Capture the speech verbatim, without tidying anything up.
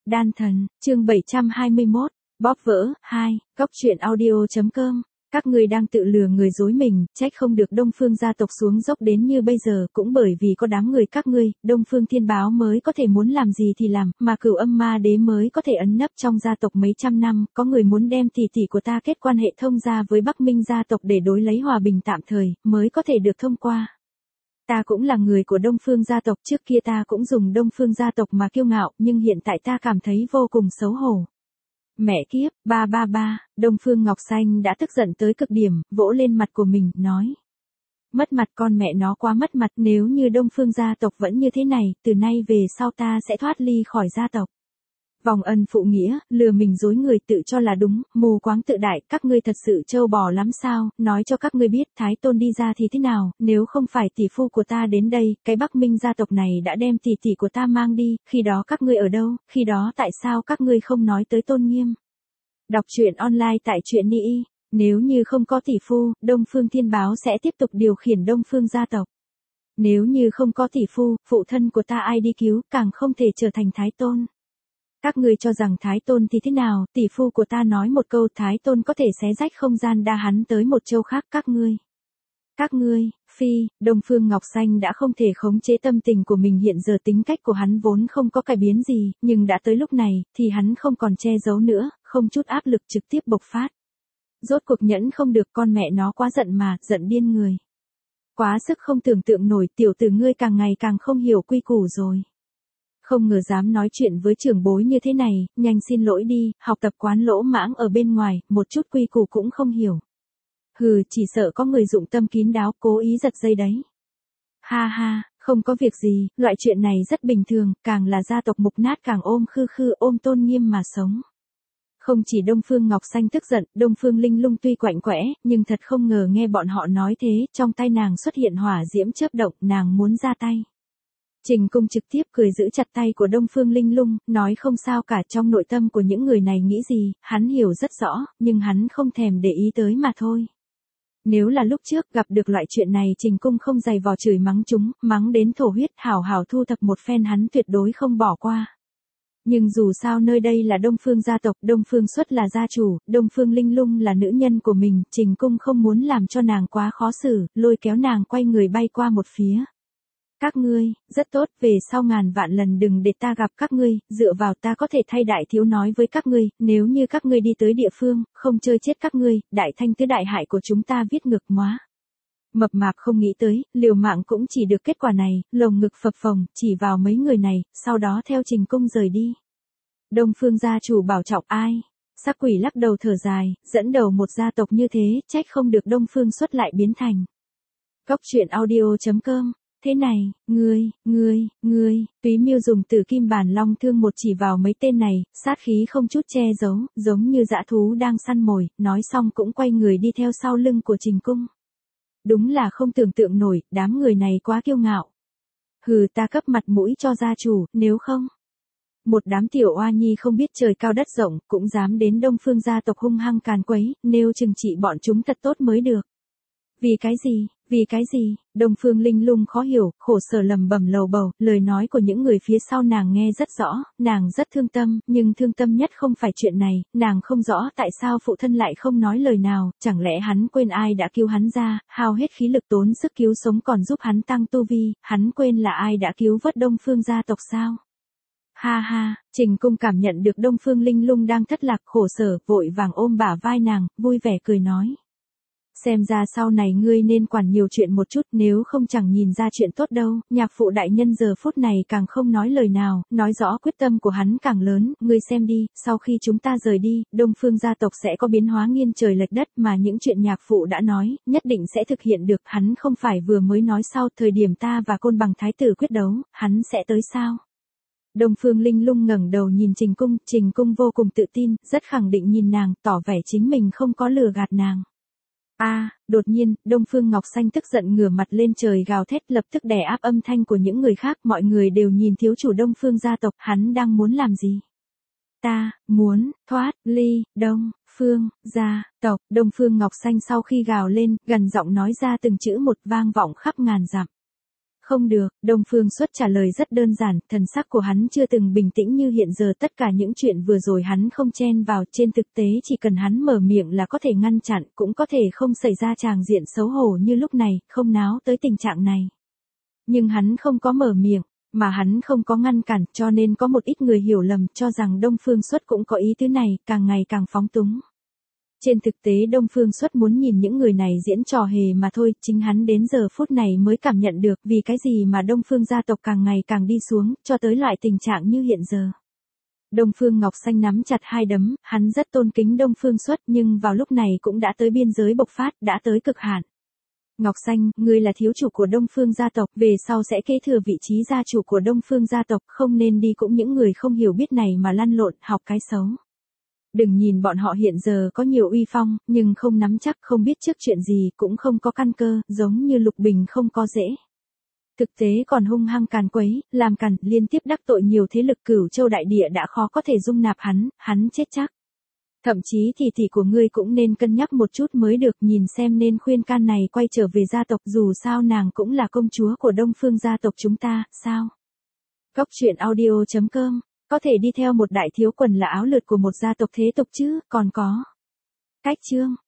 Đan thần, chương bảy trăm hai mươi mốt, bóp vỡ, hai, góc truyện audio.com. Các ngươi đang tự lừa người dối mình, trách không được Đông Phương gia tộc xuống dốc đến như bây giờ, cũng bởi vì có đám người các ngươi, Đông Phương Thiên Báo mới có thể muốn làm gì thì làm, mà Cửu Âm Ma Đế mới có thể ẩn nấp trong gia tộc mấy trăm năm, có người muốn đem tỷ tỷ của ta kết quan hệ thông gia với Bắc Minh gia tộc để đối lấy hòa bình tạm thời, mới có thể được thông qua. Ta cũng là người của Đông Phương gia tộc, trước kia ta cũng dùng Đông Phương gia tộc mà kiêu ngạo, nhưng hiện tại ta cảm thấy vô cùng xấu hổ. Mẹ kiếp, ba ba ba, Đông Phương Ngọc Xanh đã tức giận tới cực điểm, vỗ lên mặt của mình, nói. Mất mặt con mẹ nó quá mất mặt, nếu như Đông Phương gia tộc vẫn như thế này, từ nay về sau ta sẽ thoát ly khỏi gia tộc. Vòng ân phụ nghĩa, lừa mình dối người tự cho là đúng, mù quáng tự đại, các ngươi thật sự trâu bò lắm sao, nói cho các ngươi biết Thái Tôn đi ra thì thế nào, nếu không phải tỷ phu của ta đến đây, cái Bắc Minh gia tộc này đã đem tỷ tỷ của ta mang đi, khi đó các ngươi ở đâu, khi đó tại sao các ngươi không nói tới tôn nghiêm. Đọc truyện online tại truyện Ni, nếu như không có tỷ phu, Đông Phương Thiên Báo sẽ tiếp tục điều khiển Đông Phương gia tộc. Nếu như không có tỷ phu, phụ thân của ta ai đi cứu, càng không thể trở thành Thái Tôn. Các ngươi cho rằng Thái Tôn thì thế nào, tỷ phu của ta nói một câu Thái Tôn có thể xé rách không gian đa hắn tới một châu khác, các ngươi. Các ngươi, phi, Đông Phương Ngọc Xanh đã không thể khống chế tâm tình của mình, hiện giờ tính cách của hắn vốn không có cải biến gì, nhưng đã tới lúc này, thì hắn không còn che giấu nữa, không chút áp lực trực tiếp bộc phát. Rốt cuộc nhẫn không được, con mẹ nó quá giận mà, giận điên người. Quá sức không tưởng tượng nổi, tiểu tử ngươi càng ngày càng không hiểu quy củ rồi. Không ngờ dám nói chuyện với trưởng bối như thế này, nhanh xin lỗi đi, học tập quán lỗ mãng ở bên ngoài, một chút quy củ cũng không hiểu. Hừ, chỉ sợ có người dụng tâm kín đáo, cố ý giật dây đấy. Ha ha, không có việc gì, loại chuyện này rất bình thường, càng là gia tộc mục nát càng ôm khư khư ôm tôn nghiêm mà sống. Không chỉ Đông Phương Ngọc Xanh tức giận, Đông Phương Linh Lung tuy quạnh quẽ, nhưng thật không ngờ nghe bọn họ nói thế, trong tay nàng xuất hiện hỏa diễm chớp động, nàng muốn ra tay. Trình Cung trực tiếp cười giữ chặt tay của Đông Phương Linh Lung, nói không sao cả, trong nội tâm của những người này nghĩ gì, hắn hiểu rất rõ, nhưng hắn không thèm để ý tới mà thôi. Nếu là lúc trước gặp được loại chuyện này, Trình Cung không giày vò chửi mắng chúng, mắng đến thổ huyết, hảo hảo thu thập một phen, hắn tuyệt đối không bỏ qua. Nhưng dù sao nơi đây là Đông Phương gia tộc, Đông Phương Xuất là gia chủ, Đông Phương Linh Lung là nữ nhân của mình, Trình Cung không muốn làm cho nàng quá khó xử, lôi kéo nàng quay người bay qua một phía. Các ngươi, rất tốt, về sau ngàn vạn lần đừng để ta gặp các ngươi, dựa vào ta có thể thay đại thiếu nói với các ngươi, nếu như các ngươi đi tới địa phương, không chơi chết các ngươi, đại thanh tứ đại hại của chúng ta viết ngược móa. Mập mạp không nghĩ tới, liều mạng cũng chỉ được kết quả này, lồng ngực phập phồng, chỉ vào mấy người này, sau đó theo Trình Cung rời đi. Đông Phương gia chủ bảo trọng ai? Sắc quỷ lắc đầu thở dài, dẫn đầu một gia tộc như thế, trách không được Đông Phương Xuất lại biến thành. Góc truyện audio.com. Thế này, ngươi, ngươi, ngươi, Túy Miêu dùng tử kim bản long thương một chỉ vào mấy tên này, sát khí không chút che giấu, giống như dã thú đang săn mồi, nói xong cũng quay người đi theo sau lưng của Trình Cung. Đúng là không tưởng tượng nổi, đám người này quá kiêu ngạo. Hừ, ta cấp mặt mũi cho gia chủ, nếu không. Một đám tiểu oa nhi không biết trời cao đất rộng, cũng dám đến Đông Phương gia tộc hung hăng càn quấy, nêu trừng trị bọn chúng thật tốt mới được. Vì cái gì, vì cái gì, Đông Phương Linh Lung khó hiểu, khổ sở lầm bầm lầu bầu, lời nói của những người phía sau nàng nghe rất rõ, nàng rất thương tâm, nhưng thương tâm nhất không phải chuyện này, nàng không rõ tại sao phụ thân lại không nói lời nào, chẳng lẽ hắn quên ai đã cứu hắn ra, hao hết khí lực tốn sức cứu sống còn giúp hắn tăng tu vi, hắn quên là ai đã cứu vớt Đông Phương gia tộc sao? Ha ha, Trình Cung cảm nhận được Đông Phương Linh Lung đang thất lạc khổ sở, vội vàng ôm bả vai nàng, vui vẻ cười nói. Xem ra sau này ngươi nên quản nhiều chuyện một chút, nếu không chẳng nhìn ra chuyện tốt đâu, nhạc phụ đại nhân giờ phút này càng không nói lời nào, nói rõ quyết tâm của hắn càng lớn, ngươi xem đi, sau khi chúng ta rời đi, Đông Phương gia tộc sẽ có biến hóa nghiêng trời lệch đất mà những chuyện nhạc phụ đã nói, nhất định sẽ thực hiện được, hắn không phải vừa mới nói sau thời điểm ta và Côn Bằng Thái tử quyết đấu, hắn sẽ tới sao? Đông Phương Linh Lung ngẩng đầu nhìn Trình Cung, Trình Cung vô cùng tự tin, rất khẳng định nhìn nàng, tỏ vẻ chính mình không có lừa gạt nàng. A, à, đột nhiên, Đông Phương Ngọc Xanh tức giận ngửa mặt lên trời gào thét, lập tức đè áp âm thanh của những người khác, mọi người đều nhìn thiếu chủ Đông Phương gia tộc, hắn đang muốn làm gì? Ta, muốn, thoát, ly, Đông, Phương, gia, tộc, Đông Phương Ngọc Xanh sau khi gào lên, gần giọng nói ra từng chữ một vang vọng khắp ngàn dặm. Không được, Đông Phương Xuất trả lời rất đơn giản, thần sắc của hắn chưa từng bình tĩnh như hiện giờ, tất cả những chuyện vừa rồi hắn không chen vào, trên thực tế chỉ cần hắn mở miệng là có thể ngăn chặn, cũng có thể không xảy ra tràng diện xấu hổ như lúc này, không náo tới tình trạng này. Nhưng hắn không có mở miệng, mà hắn không có ngăn cản, cho nên có một ít người hiểu lầm, cho rằng Đông Phương Xuất cũng có ý tứ này, càng ngày càng phóng túng. Trên thực tế Đông Phương Xuất muốn nhìn những người này diễn trò hề mà thôi, chính hắn đến giờ phút này mới cảm nhận được vì cái gì mà Đông Phương gia tộc càng ngày càng đi xuống, cho tới loại tình trạng như hiện giờ. Đông Phương Ngọc Xanh nắm chặt hai đấm, hắn rất tôn kính Đông Phương Xuất nhưng vào lúc này cũng đã tới biên giới bộc phát, đã tới cực hạn. Ngọc Xanh, ngươi là thiếu chủ của Đông Phương gia tộc, về sau sẽ kế thừa vị trí gia chủ của Đông Phương gia tộc, không nên đi cũng những người không hiểu biết này mà lăn lộn, học cái xấu. Đừng nhìn bọn họ hiện giờ có nhiều uy phong, nhưng không nắm chắc, không biết trước chuyện gì, cũng không có căn cơ, giống như Lục Bình không có dễ. Thực tế còn hung hăng càn quấy, làm càn, liên tiếp đắc tội nhiều thế lực, Cửu Châu đại địa đã khó có thể dung nạp hắn, hắn chết chắc. Thậm chí thì tỷ của ngươi cũng nên cân nhắc một chút mới được, nhìn xem nên khuyên can này quay trở về gia tộc, dù sao nàng cũng là công chúa của Đông Phương gia tộc chúng ta, sao? Cốc truyện audio chấm com, có thể đi theo một đại thiếu quần là áo lượt của một gia tộc thế tục chứ, còn có cách chương.